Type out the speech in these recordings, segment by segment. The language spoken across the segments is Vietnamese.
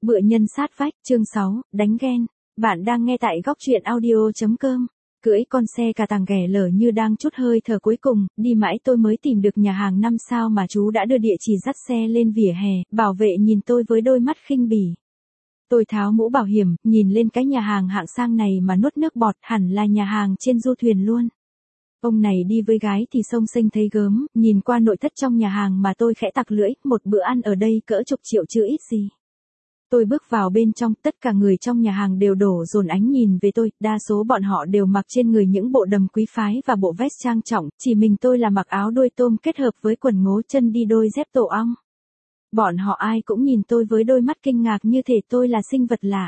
Bựa nhân sát vách, chương 6, đánh ghen. Bạn đang nghe tại góc truyện audio.com. Cưỡi con xe cà tàng ghẻ lở như đang trút hơi thở cuối cùng, đi mãi tôi mới tìm được nhà hàng 5 sao mà chú đã đưa địa chỉ dắt xe lên vỉa hè, bảo vệ nhìn tôi với đôi mắt khinh bỉ. Tôi tháo mũ bảo hiểm, nhìn lên cái nhà hàng hạng sang này mà nuốt nước bọt, hẳn là nhà hàng trên du thuyền luôn. Ông này đi với gái thì xông xênh thấy gớm, nhìn qua nội thất trong nhà hàng mà tôi khẽ tặc lưỡi, một bữa ăn ở đây cỡ chục triệu chứ ít gì. Tôi bước vào bên trong, tất cả người trong nhà hàng đều đổ dồn ánh nhìn về tôi, đa số bọn họ đều mặc trên người những bộ đầm quý phái và bộ vest trang trọng, chỉ mình tôi là mặc áo đuôi tôm kết hợp với quần ngố chân đi đôi dép tổ ong. Bọn họ ai cũng nhìn tôi với đôi mắt kinh ngạc như thể tôi là sinh vật lạ.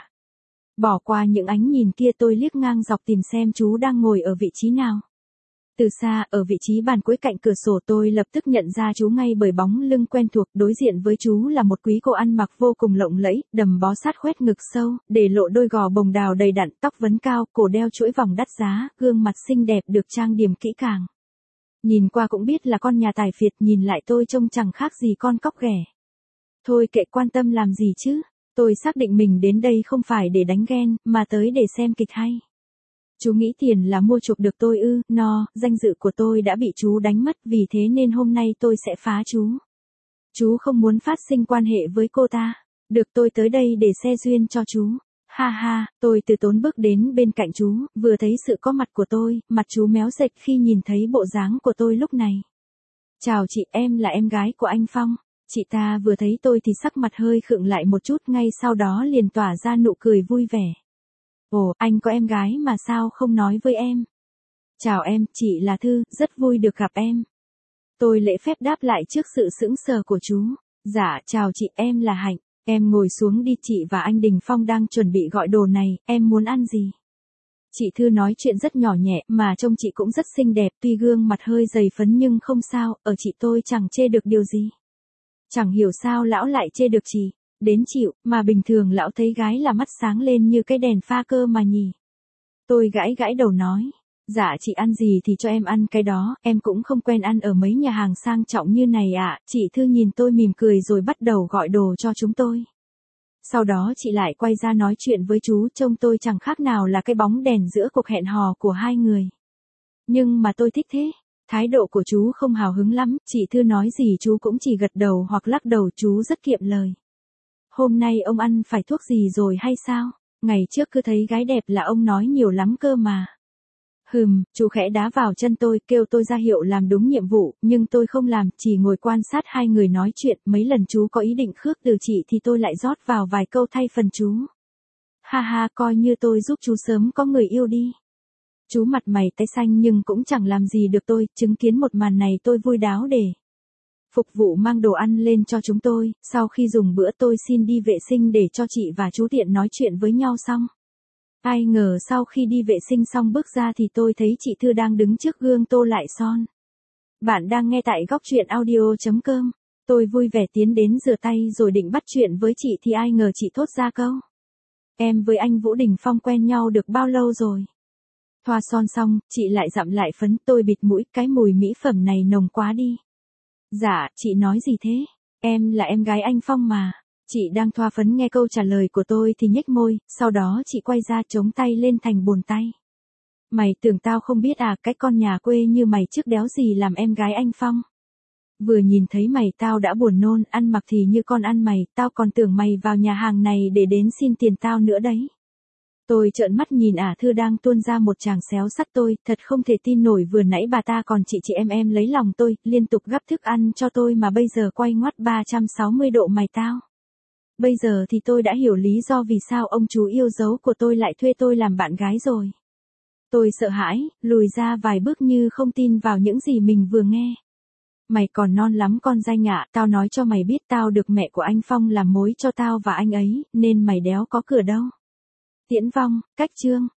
Bỏ qua những ánh nhìn kia tôi liếc ngang dọc tìm xem chú đang ngồi ở vị trí nào. Từ xa, ở vị trí bàn cuối cạnh cửa sổ tôi lập tức nhận ra chú ngay bởi bóng lưng quen thuộc, đối diện với chú là một quý cô ăn mặc vô cùng lộng lẫy, đầm bó sát khoét ngực sâu, để lộ đôi gò bồng đào đầy đặn, tóc vấn cao, cổ đeo chuỗi vòng đắt giá, gương mặt xinh đẹp được trang điểm kỹ càng. Nhìn qua cũng biết là con nhà tài phiệt, nhìn lại tôi trông chẳng khác gì con cóc ghẻ. Thôi kệ, quan tâm làm gì chứ, tôi xác định mình đến đây không phải để đánh ghen, mà tới để xem kịch hay. Chú nghĩ tiền là mua chuộc được tôi ư? No, danh dự của tôi đã bị chú đánh mất, vì thế nên hôm nay tôi sẽ phá chú. Chú không muốn phát sinh quan hệ với cô ta. Được, tôi tới đây để xe duyên cho chú. Ha ha, tôi từ tốn bước đến bên cạnh chú, vừa thấy sự có mặt của tôi, mặt chú méo sệch khi nhìn thấy bộ dáng của tôi lúc này. Chào chị, em là em gái của anh Phong. Chị ta vừa thấy tôi thì sắc mặt hơi khựng lại một chút, ngay sau đó liền tỏa ra nụ cười vui vẻ. Ồ, anh có em gái mà sao không nói với em? Chào em, chị là Thư, rất vui được gặp em. Tôi lễ phép đáp lại trước sự sững sờ của chú. Dạ, chào chị, em là Hạnh. Em ngồi xuống đi, chị và anh Đình Phong đang chuẩn bị gọi đồ này, em muốn ăn gì? Chị Thư nói chuyện rất nhỏ nhẹ, mà trông chị cũng rất xinh đẹp, tuy gương mặt hơi dày phấn nhưng không sao, ở chị tôi chẳng chê được điều gì. Chẳng hiểu sao lão lại chê được chị. Đến chịu, mà bình thường lão thấy gái là mắt sáng lên như cái đèn pha cơ mà nhỉ. Tôi gãi gãi đầu nói, dạ chị ăn gì thì cho em ăn cái đó, em cũng không quen ăn ở mấy nhà hàng sang trọng như này ạ. Chị Thư nhìn tôi mỉm cười rồi bắt đầu gọi đồ cho chúng tôi. Sau đó chị lại quay ra nói chuyện với chú, trông tôi chẳng khác nào là cái bóng đèn giữa cuộc hẹn hò của hai người. Nhưng mà tôi thích thế. Thái độ của chú không hào hứng lắm, chị Thư nói gì chú cũng chỉ gật đầu hoặc lắc đầu, chú rất kiệm lời. Hôm nay ông ăn phải thuốc gì rồi hay sao? Ngày trước cứ thấy gái đẹp là ông nói nhiều lắm cơ mà. Chú khẽ đá vào chân tôi, kêu tôi ra hiệu làm đúng nhiệm vụ, nhưng tôi không làm, chỉ ngồi quan sát hai người nói chuyện. Mấy lần chú có ý định khước từ chị thì tôi lại rót vào vài câu thay phần chú. Ha ha, coi như tôi giúp chú sớm có người yêu đi. Chú mặt mày tái xanh nhưng cũng chẳng làm gì được tôi, chứng kiến một màn này tôi vui đáo để phục vụ mang đồ ăn lên cho chúng tôi. Sau khi dùng bữa tôi xin đi vệ sinh để cho chị và chú tiện nói chuyện với nhau xong. Ai ngờ sau khi đi vệ sinh xong bước ra thì tôi thấy chị Thư đang đứng trước gương tô lại son. Bạn đang nghe tại góc truyện audio.com. Tôi vui vẻ tiến đến rửa tay rồi định bắt chuyện với chị thì ai ngờ chị thốt ra câu. Em với anh Vũ Đình Phong quen nhau được bao lâu rồi? Thoa son xong, chị lại dặm lại phấn, tôi bịt mũi, cái mùi mỹ phẩm này nồng quá đi. Dạ, chị nói gì thế? Em là em gái anh Phong mà. Chị đang thoa phấn nghe câu trả lời của tôi thì nhếch môi, sau đó chị quay ra chống tay lên thành bồn tay. Mày tưởng tao không biết à, cái con nhà quê như mày trước đéo gì làm em gái anh Phong. Vừa nhìn thấy mày tao đã buồn nôn, ăn mặc thì như con ăn mày, tao còn tưởng mày vào nhà hàng này để đến xin tiền tao nữa đấy. Tôi trợn mắt nhìn Thư đang tuôn ra một tràng xéo sắc tôi, thật không thể tin nổi, vừa nãy bà ta còn chị em lấy lòng tôi, liên tục gắp thức ăn cho tôi mà bây giờ quay ngoắt 360 độ mày tao. Bây giờ thì tôi đã hiểu lý do vì sao ông chú yêu dấu của tôi lại thuê tôi làm bạn gái rồi. Tôi sợ hãi, lùi ra vài bước như không tin vào những gì mình vừa nghe. Mày còn non lắm con danh ạ, tao nói cho mày biết tao được mẹ của anh Phong làm mối cho tao và anh ấy, nên mày đéo có cửa đâu. Tiễn Vong, cách chương.